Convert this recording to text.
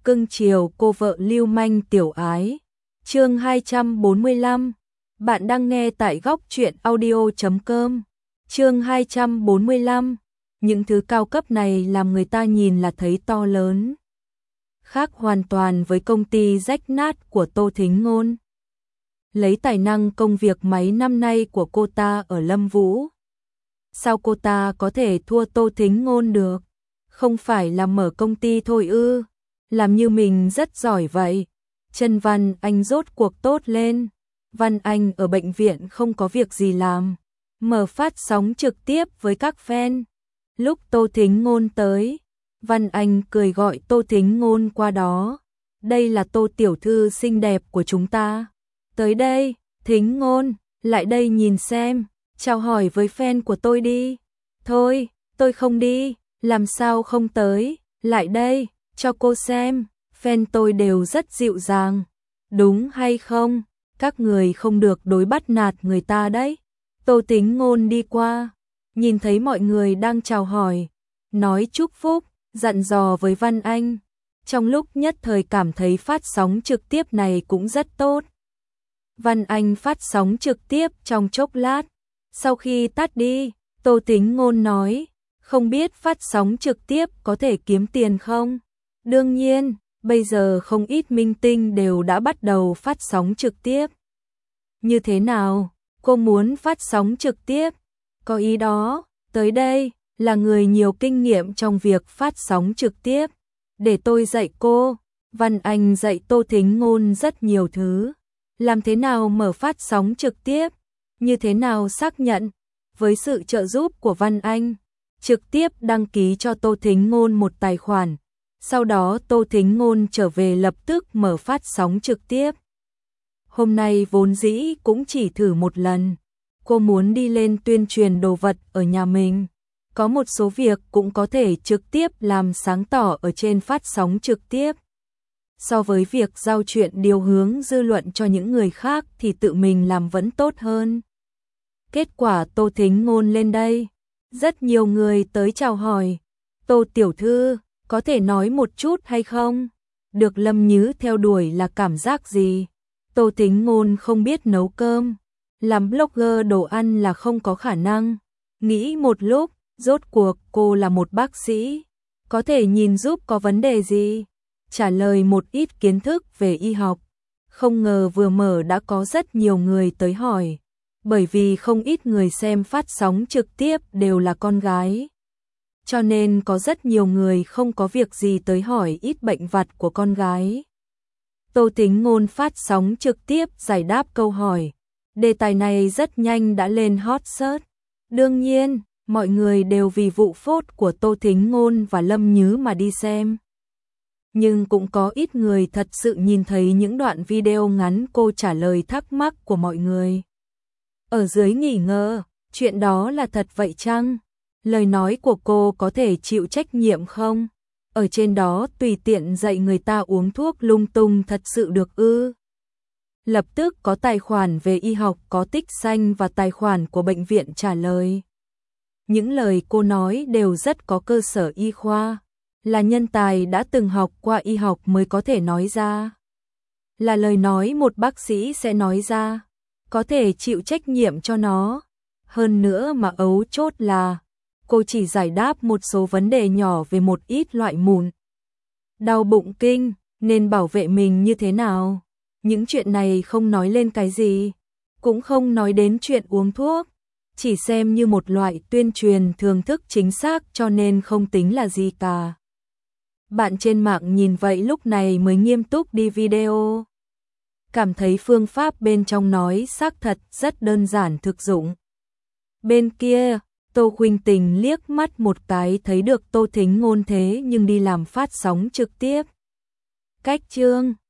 cưng chiều cô vợ lưu manh tiểu ái. Chương 245. Bạn đang nghe tại góc truyện audio.com. Chương 245. Những thứ cao cấp này làm người ta nhìn là thấy to lớn. Khác hoàn toàn với công ty rách nát của Tô Thính Ngôn. Lấy tài năng công việc mấy năm nay của cô ta ở Lâm Vũ, sao cô ta có thể thua Tô Thính Ngôn được? Không phải là mở công ty thôi ư? Làm như mình rất giỏi vậy. Chân Văn Anh rốt cuộc tốt lên. Văn Anh ở bệnh viện không có việc gì làm, mở phát sóng trực tiếp với các fan. Lúc Tô Thính Ngôn tới, Văn Anh cười gọi Tô Thính Ngôn qua đó. Đây là Tô tiểu thư xinh đẹp của chúng ta. Tới đây, Thính Ngôn, lại đây nhìn xem, chào hỏi với fan của tôi đi. Thôi, tôi không đi, làm sao không tới, lại đây, cho cô xem, fan tôi đều rất dịu dàng. Đúng hay không? Các người không được đối bắt nạt người ta đấy. Tô Thính Ngôn đi qua, nhìn thấy mọi người đang chào hỏi, nói chúc phúc, dặn dò với Văn Anh. Trong lúc nhất thời cảm thấy phát sóng trực tiếp này cũng rất tốt. Văn Anh phát sóng trực tiếp trong chốc lát. Sau khi tắt đi, Tô Thính Ngôn nói, không biết phát sóng trực tiếp có thể kiếm tiền không? Đương nhiên, bây giờ không ít minh tinh đều đã bắt đầu phát sóng trực tiếp. Như thế nào? Cô muốn phát sóng trực tiếp? Có ý đó, tới đây, là người nhiều kinh nghiệm trong việc phát sóng trực tiếp. Để tôi dạy cô. Văn Anh dạy Tô Thính Ngôn rất nhiều thứ. Làm thế nào mở phát sóng trực tiếp? Như thế nào xác nhận? Với sự trợ giúp của Văn Anh, trực tiếp đăng ký cho Tô Thính Ngôn một tài khoản. Sau đó Tô Thính Ngôn trở về lập tức mở phát sóng trực tiếp. Hôm nay vốn dĩ cũng chỉ thử một lần. Cô muốn đi lên tuyên truyền đồ vật ở nhà mình. Có một số việc cũng có thể trực tiếp làm sáng tỏ ở trên phát sóng trực tiếp. So với việc giao chuyện điều hướng dư luận cho những người khác thì tự mình làm vẫn tốt hơn. Kết quả Tô Thính Ngôn lên đây, rất nhiều người tới chào hỏi. Tô tiểu thư, có thể nói một chút hay không? Được Lâm Nhứ theo đuổi là cảm giác gì? Tô Thính Ngôn không biết nấu cơm, làm blogger đồ ăn là không có khả năng. Nghĩ một lúc, rốt cuộc cô là một bác sĩ, có thể nhìn giúp có vấn đề gì? Trả lời một ít kiến thức về y học. Không ngờ vừa mở đã có rất nhiều người tới hỏi, bởi vì không ít người xem phát sóng trực tiếp đều là con gái. Cho nên có rất nhiều người không có việc gì tới hỏi ít bệnh vặt của con gái. Tô Thính Ngôn phát sóng trực tiếp giải đáp câu hỏi. Đề tài này rất nhanh đã lên hot search. Đương nhiên, mọi người đều vì vụ phốt của Tô Thính Ngôn và Lâm Nhứ mà đi xem. Nhưng cũng có ít người thật sự nhìn thấy những đoạn video ngắn cô trả lời thắc mắc của mọi người. Ở dưới nghỉ ngờ, chuyện đó là thật vậy chăng? Lời nói của cô có thể chịu trách nhiệm không? Ở trên đó tùy tiện dạy người ta uống thuốc lung tung thật sự được ư? Lập tức có tài khoản về y học có tích xanh và tài khoản của bệnh viện trả lời. Những lời cô nói đều rất có cơ sở y khoa, là nhân tài đã từng học qua y học mới có thể nói ra. Là lời nói một bác sĩ sẽ nói ra, có thể chịu trách nhiệm cho nó. Hơn nữa mà ấu chốt là, cô chỉ giải đáp một số vấn đề nhỏ về một ít loại mụn. Đau bụng kinh, nên bảo vệ mình như thế nào? Những chuyện này không nói lên cái gì, cũng không nói đến chuyện uống thuốc. Chỉ xem như một loại tuyên truyền thường thức chính xác cho nên không tính là gì cả. Bạn trên mạng nhìn vậy lúc này mới nghiêm túc đi video. Cảm thấy phương pháp bên trong nói xác thật rất đơn giản thực dụng. Bên kia, Tô Khuynh Tình liếc mắt một cái thấy được Tô Thính Ngôn thế nhưng đi làm phát sóng trực tiếp. Cách chương